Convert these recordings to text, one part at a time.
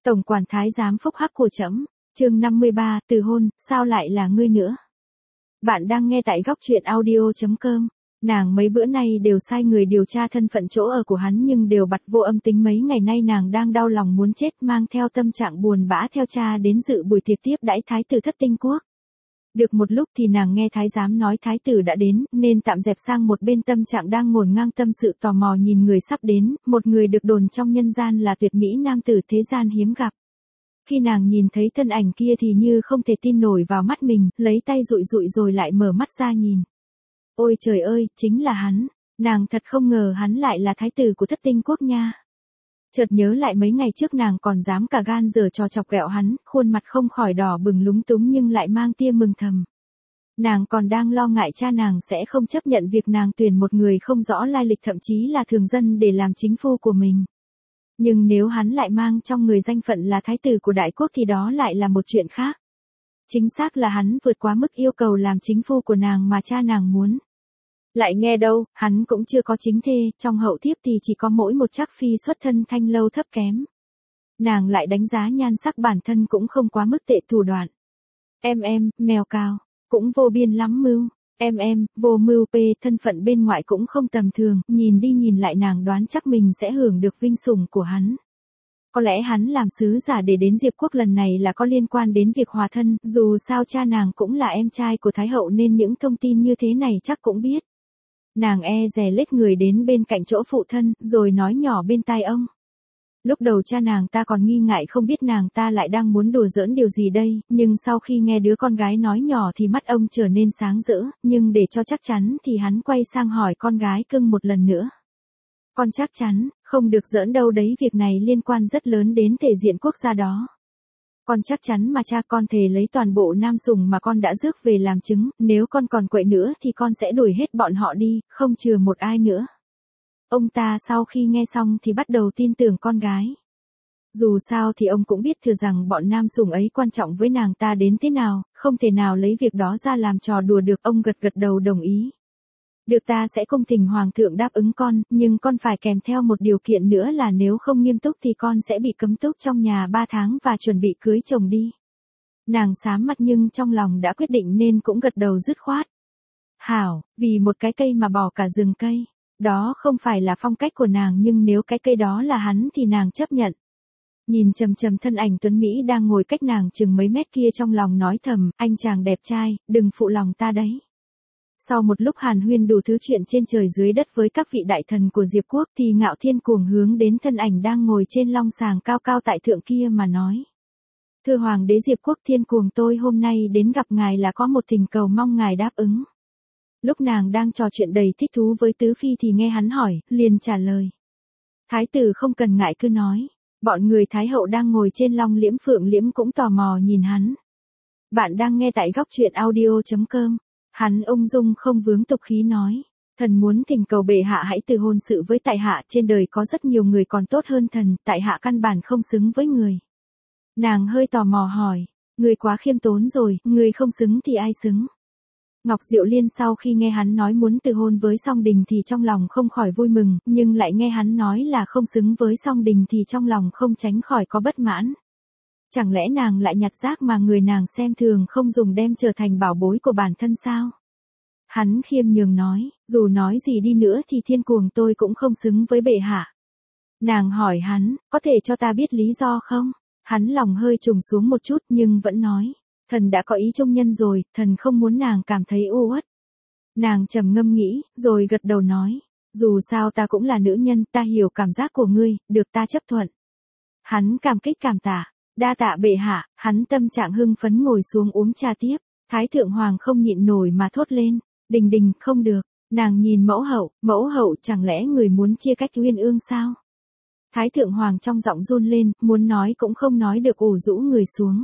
Tổng quản thái giám phúc hắc của trẫm. Chương 53, từ hôn, sao lại là ngươi nữa? Bạn đang nghe tại góc truyện audio.com. Nàng mấy bữa nay đều sai người điều tra thân phận chỗ ở của hắn nhưng đều bặt vô âm tính. Mấy ngày nay nàng đang đau lòng muốn chết, mang theo tâm trạng buồn bã theo cha đến dự buổi tiệc tiếp đãi thái tử Thất Tinh Quốc. Được một lúc thì nàng nghe thái giám nói thái tử đã đến, nên tạm dẹp sang một bên, tâm trạng đang ngổn ngang tâm sự tò mò nhìn người sắp đến, một người được đồn trong nhân gian là tuyệt mỹ nam tử thế gian hiếm gặp. Khi nàng nhìn thấy thân ảnh kia thì như không thể tin nổi vào mắt mình, lấy tay dụi dụi rồi lại mở mắt ra nhìn. Ôi trời ơi, chính là hắn, nàng thật không ngờ hắn lại là thái tử của Thất Tinh Quốc nha. Chợt nhớ lại mấy ngày trước nàng còn dám cả gan giở trò chọc ghẹo hắn, khuôn mặt không khỏi đỏ bừng lúng túng nhưng lại mang tia mừng thầm. Nàng còn đang lo ngại cha nàng sẽ không chấp nhận việc nàng tuyển một người không rõ lai lịch, thậm chí là thường dân để làm chính phu của mình. Nhưng nếu hắn lại mang trong người danh phận là thái tử của đại quốc thì đó lại là một chuyện khác. Chính xác là hắn vượt quá mức yêu cầu làm chính phu của nàng mà cha nàng muốn. Lại nghe đâu, hắn cũng chưa có chính thê, trong hậu thiếp thì chỉ có mỗi một trác phi xuất thân thanh lâu thấp kém. Nàng lại đánh giá nhan sắc bản thân cũng không quá mức tệ, thủ đoạn. Mèo cao, cũng vô biên lắm mưu. Vô mưu p, thân phận bên ngoại cũng không tầm thường, nhìn đi nhìn lại nàng đoán chắc mình sẽ hưởng được vinh sủng của hắn. Có lẽ hắn làm sứ giả để đến Diệp Quốc lần này là có liên quan đến việc hòa thân, dù sao cha nàng cũng là em trai của Thái hậu nên những thông tin như thế này chắc cũng biết. Nàng dè lết người đến bên cạnh chỗ phụ thân, rồi nói nhỏ bên tai ông. Lúc đầu cha nàng ta còn nghi ngại không biết nàng ta lại đang muốn đùa giỡn điều gì đây, nhưng sau khi nghe đứa con gái nói nhỏ thì mắt ông trở nên sáng rỡ, nhưng để cho chắc chắn thì hắn quay sang hỏi con gái cưng một lần nữa. Con chắc chắn, không được giỡn đâu đấy, việc này liên quan rất lớn đến thể diện quốc gia đó. Con chắc chắn mà cha, con thề lấy toàn bộ nam sủng mà con đã rước về làm chứng, nếu con còn quậy nữa thì con sẽ đuổi hết bọn họ đi, không chừa một ai nữa. Ông ta sau khi nghe xong thì bắt đầu tin tưởng con gái. Dù sao thì ông cũng biết thừa rằng bọn nam sủng ấy quan trọng với nàng ta đến thế nào, không thể nào lấy việc đó ra làm trò đùa được. Ông gật gật đầu đồng ý. Được, ta sẽ cung thỉnh hoàng thượng đáp ứng con, nhưng con phải kèm theo một điều kiện nữa là nếu không nghiêm túc thì con sẽ bị cấm túc trong nhà 3 tháng và chuẩn bị cưới chồng đi. Nàng xám mặt nhưng trong lòng đã quyết định nên cũng gật đầu dứt khoát. Hảo, vì một cái cây mà bỏ cả rừng cây. Đó không phải là phong cách của nàng, nhưng nếu cái cây đó là hắn thì nàng chấp nhận. Nhìn chầm chầm thân ảnh tuấn Mỹ đang ngồi cách nàng chừng mấy mét kia, trong lòng nói thầm, anh chàng đẹp trai, đừng phụ lòng ta đấy. Sau một lúc hàn huyên đủ thứ chuyện trên trời dưới đất với các vị đại thần của Diệp Quốc thì Ngạo Thiên cuồng hướng đến thân ảnh đang ngồi trên long sàng cao cao tại thượng kia mà nói. Thưa Hoàng đế Diệp Quốc, Thiên cuồng tôi hôm nay đến gặp ngài là có một thỉnh cầu mong ngài đáp ứng. Lúc nàng đang trò chuyện đầy thích thú với Tứ Phi thì nghe hắn hỏi, liền trả lời. Thái tử không cần ngại cứ nói. Bọn người Thái hậu đang ngồi trên long liễm phượng liễm cũng tò mò nhìn hắn. Bạn đang nghe tại góc truyện audio.com. Hắn ung dung không vướng tục khí nói. Thần muốn thỉnh cầu bệ hạ hãy từ hôn sự với tại hạ, trên đời có rất nhiều người còn tốt hơn thần, tại hạ căn bản không xứng với người. Nàng hơi tò mò hỏi. Người quá khiêm tốn rồi, người không xứng thì ai xứng? Ngọc Diệu Liên sau khi nghe hắn nói muốn từ hôn với Song Đình thì trong lòng không khỏi vui mừng, nhưng lại nghe hắn nói là không xứng với Song Đình thì trong lòng không tránh khỏi có bất mãn. Chẳng lẽ nàng lại nhặt rác mà người nàng xem thường không dùng đem trở thành bảo bối của bản thân sao? Hắn khiêm nhường nói, dù nói gì đi nữa thì Thiên cuồng tôi cũng không xứng với bệ hạ. Nàng hỏi hắn, có thể cho ta biết lý do không? Hắn lòng hơi trùng xuống một chút nhưng vẫn nói. Thần đã có ý trung nhân rồi, thần không muốn nàng cảm thấy u uất. Nàng trầm ngâm nghĩ, rồi gật đầu nói. Dù sao ta cũng là nữ nhân, ta hiểu cảm giác của ngươi, được ta chấp thuận. Hắn cảm kích cảm tạ. Đa tạ bệ hạ, hắn tâm trạng hưng phấn ngồi xuống uống trà tiếp. Thái thượng hoàng không nhịn nổi mà thốt lên. Đình đình, không được. Nàng nhìn mẫu hậu chẳng lẽ người muốn chia cách Uyên Ương sao? Thái thượng hoàng trong giọng run lên, muốn nói cũng không nói được, ủ rũ người xuống.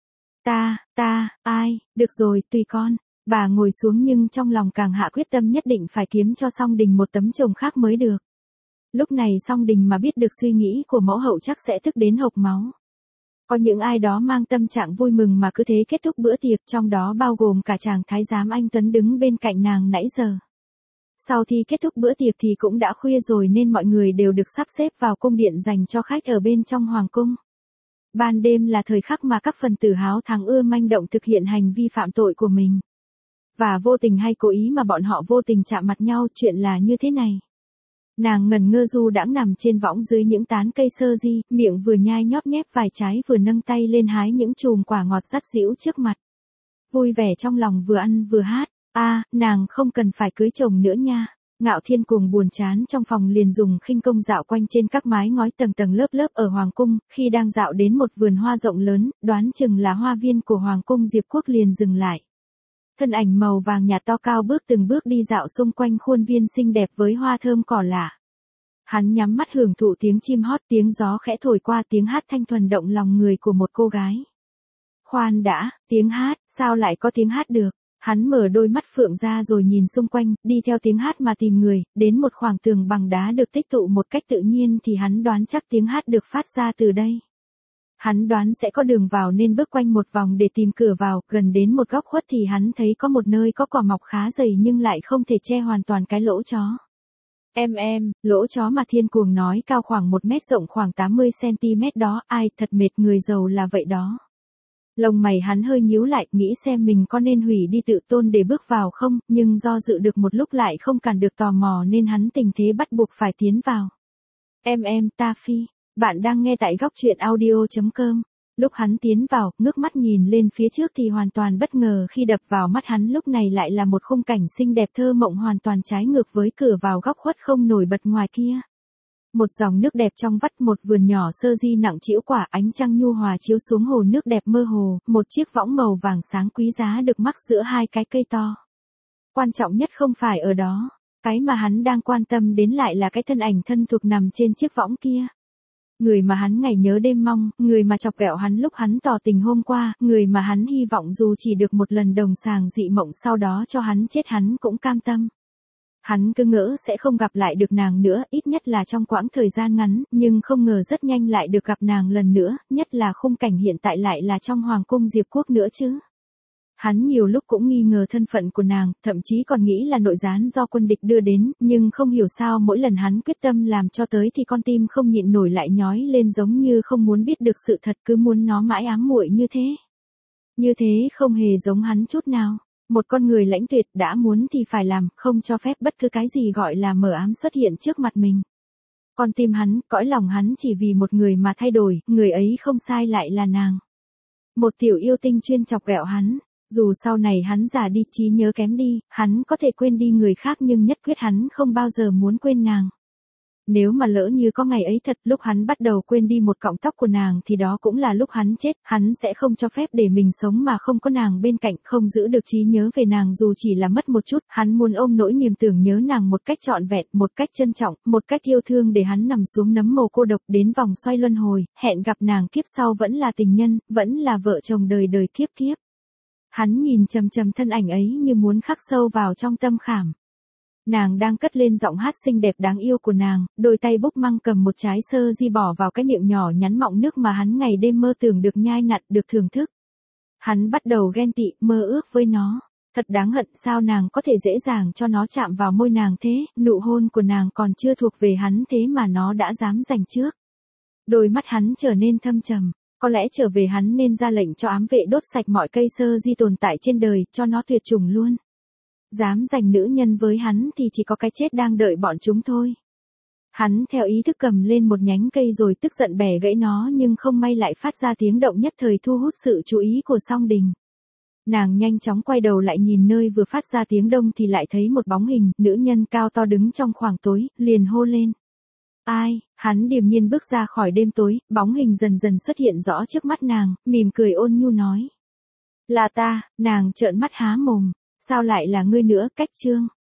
Ai, được rồi, tùy con. Bà ngồi xuống nhưng trong lòng càng hạ quyết tâm nhất định phải kiếm cho Song Đình một tấm chồng khác mới được. Lúc này Song Đình mà biết được suy nghĩ của mẫu hậu chắc sẽ tức đến hộc máu. Có những ai đó mang tâm trạng vui mừng mà cứ thế kết thúc bữa tiệc, trong đó bao gồm cả chàng thái giám anh tuấn đứng bên cạnh nàng nãy giờ. Sau khi kết thúc bữa tiệc thì cũng đã khuya rồi nên mọi người đều được sắp xếp vào cung điện dành cho khách ở bên trong hoàng cung. Ban đêm là thời khắc mà các phần tử háo thắng ưa manh động thực hiện hành vi phạm tội của mình. Và vô tình hay cố ý mà bọn họ vô tình chạm mặt nhau, chuyện là như thế này. Nàng ngần ngơ du đãng nằm trên võng dưới những tán cây sơ di, miệng vừa nhai nhóp nhép vài trái vừa nâng tay lên hái những chùm quả ngọt dắt dĩu trước mặt. Vui vẻ trong lòng vừa ăn vừa hát, nàng không cần phải cưới chồng nữa nha. Ngạo Thiên cùng buồn chán trong phòng liền dùng khinh công dạo quanh trên các mái ngói tầng tầng lớp lớp ở Hoàng Cung, khi đang dạo đến một vườn hoa rộng lớn, đoán chừng là hoa viên của Hoàng Cung Diệp Quốc liền dừng lại. Thân ảnh màu vàng nhạt to cao bước từng bước đi dạo xung quanh khuôn viên xinh đẹp với hoa thơm cỏ lạ. Hắn nhắm mắt hưởng thụ tiếng chim hót, tiếng gió khẽ thổi qua, tiếng hát thanh thuần động lòng người của một cô gái. Khoan đã, tiếng hát, sao lại có tiếng hát được? Hắn mở đôi mắt phượng ra rồi nhìn xung quanh, đi theo tiếng hát mà tìm người, đến một khoảng tường bằng đá được tích tụ một cách tự nhiên thì hắn đoán chắc tiếng hát được phát ra từ đây. Hắn đoán sẽ có đường vào nên bước quanh một vòng để tìm cửa vào, gần đến một góc khuất thì hắn thấy có một nơi có cỏ mọc khá dày nhưng lại không thể che hoàn toàn cái lỗ chó. Lỗ chó mà Thiên Cuồng nói cao khoảng 1 mét rộng khoảng 80 cm đó, ai, thật mệt người giàu là vậy đó. Lông mày hắn hơi nhíu lại, nghĩ xem mình có nên hủy đi tự tôn để bước vào không, nhưng do dự được một lúc lại không cản được tò mò nên hắn tình thế bắt buộc phải tiến vào. Ta Phi, bạn đang nghe tại góc truyện audio.com. Lúc hắn tiến vào, ngước mắt nhìn lên phía trước thì hoàn toàn bất ngờ khi đập vào mắt hắn lúc này lại là một khung cảnh xinh đẹp thơ mộng hoàn toàn trái ngược với cửa vào góc khuất không nổi bật ngoài kia. Một dòng nước đẹp trong vắt, một vườn nhỏ sơ di nặng trĩu quả, ánh trăng nhu hòa chiếu xuống hồ nước đẹp mơ hồ, một chiếc võng màu vàng sáng quý giá được mắc giữa hai cái cây to. Quan trọng nhất không phải ở đó, cái mà hắn đang quan tâm đến lại là cái thân ảnh thân thuộc nằm trên chiếc võng kia. Người mà hắn ngày nhớ đêm mong, người mà chọc ghẹo hắn lúc hắn tỏ tình hôm qua, người mà hắn hy vọng dù chỉ được một lần đồng sàng dị mộng sau đó cho hắn chết hắn cũng cam tâm. Hắn cứ ngỡ sẽ không gặp lại được nàng nữa, ít nhất là trong quãng thời gian ngắn, nhưng không ngờ rất nhanh lại được gặp nàng lần nữa, nhất là khung cảnh hiện tại lại là trong Hoàng Cung Diệp Quốc nữa chứ. Hắn nhiều lúc cũng nghi ngờ thân phận của nàng, thậm chí còn nghĩ là nội gián do quân địch đưa đến, nhưng không hiểu sao mỗi lần hắn quyết tâm làm cho tới thì con tim không nhịn nổi lại nhói lên giống như không muốn biết được sự thật, cứ muốn nó mãi ám muội như thế. Như thế không hề giống hắn chút nào. Một con người lãnh tuyệt đã muốn thì phải làm, không cho phép bất cứ cái gì gọi là mờ ám xuất hiện trước mặt mình. Con tim hắn, cõi lòng hắn chỉ vì một người mà thay đổi, người ấy không sai lại là nàng. Một tiểu yêu tinh chuyên chọc ghẹo hắn. Dù sau này hắn già đi, trí nhớ kém đi, hắn có thể quên đi người khác nhưng nhất quyết hắn không bao giờ muốn quên nàng. Nếu mà lỡ như có ngày ấy thật, lúc hắn bắt đầu quên đi một cọng tóc của nàng thì đó cũng là lúc hắn chết, hắn sẽ không cho phép để mình sống mà không có nàng bên cạnh, không giữ được trí nhớ về nàng dù chỉ là mất một chút, hắn muốn ôm nỗi niềm tưởng nhớ nàng một cách trọn vẹn, một cách trân trọng, một cách yêu thương để hắn nằm xuống nấm mồ cô độc đến vòng xoay luân hồi, hẹn gặp nàng kiếp sau vẫn là tình nhân, vẫn là vợ chồng đời đời kiếp kiếp. Hắn nhìn chằm chằm thân ảnh ấy như muốn khắc sâu vào trong tâm khảm. Nàng đang cất lên giọng hát xinh đẹp đáng yêu của nàng, đôi tay bốc măng cầm một trái sơ di bỏ vào cái miệng nhỏ nhắn mọng nước mà hắn ngày đêm mơ tưởng được nhai nặn, được thưởng thức. Hắn bắt đầu ghen tị, mơ ước với nó. Thật đáng hận sao nàng có thể dễ dàng cho nó chạm vào môi nàng thế, nụ hôn của nàng còn chưa thuộc về hắn thế mà nó đã dám giành trước. Đôi mắt hắn trở nên thâm trầm. Có lẽ trở về hắn nên ra lệnh cho ám vệ đốt sạch mọi cây sơ di tồn tại trên đời, cho nó tuyệt chủng luôn. Dám giành nữ nhân với hắn thì chỉ có cái chết đang đợi bọn chúng thôi. Hắn theo ý thức cầm lên một nhánh cây rồi tức giận bẻ gãy nó nhưng không may lại phát ra tiếng động nhất thời thu hút sự chú ý của Song Đình. Nàng nhanh chóng quay đầu lại nhìn nơi vừa phát ra tiếng động thì lại thấy một bóng hình, nữ nhân cao to đứng trong khoảng tối, liền hô lên. Ai, hắn điềm nhiên bước ra khỏi đêm tối, bóng hình dần dần xuất hiện rõ trước mắt nàng, mỉm cười ôn nhu nói. Là ta, nàng trợn mắt há mồm, sao lại là ngươi nữa, Cách Trương.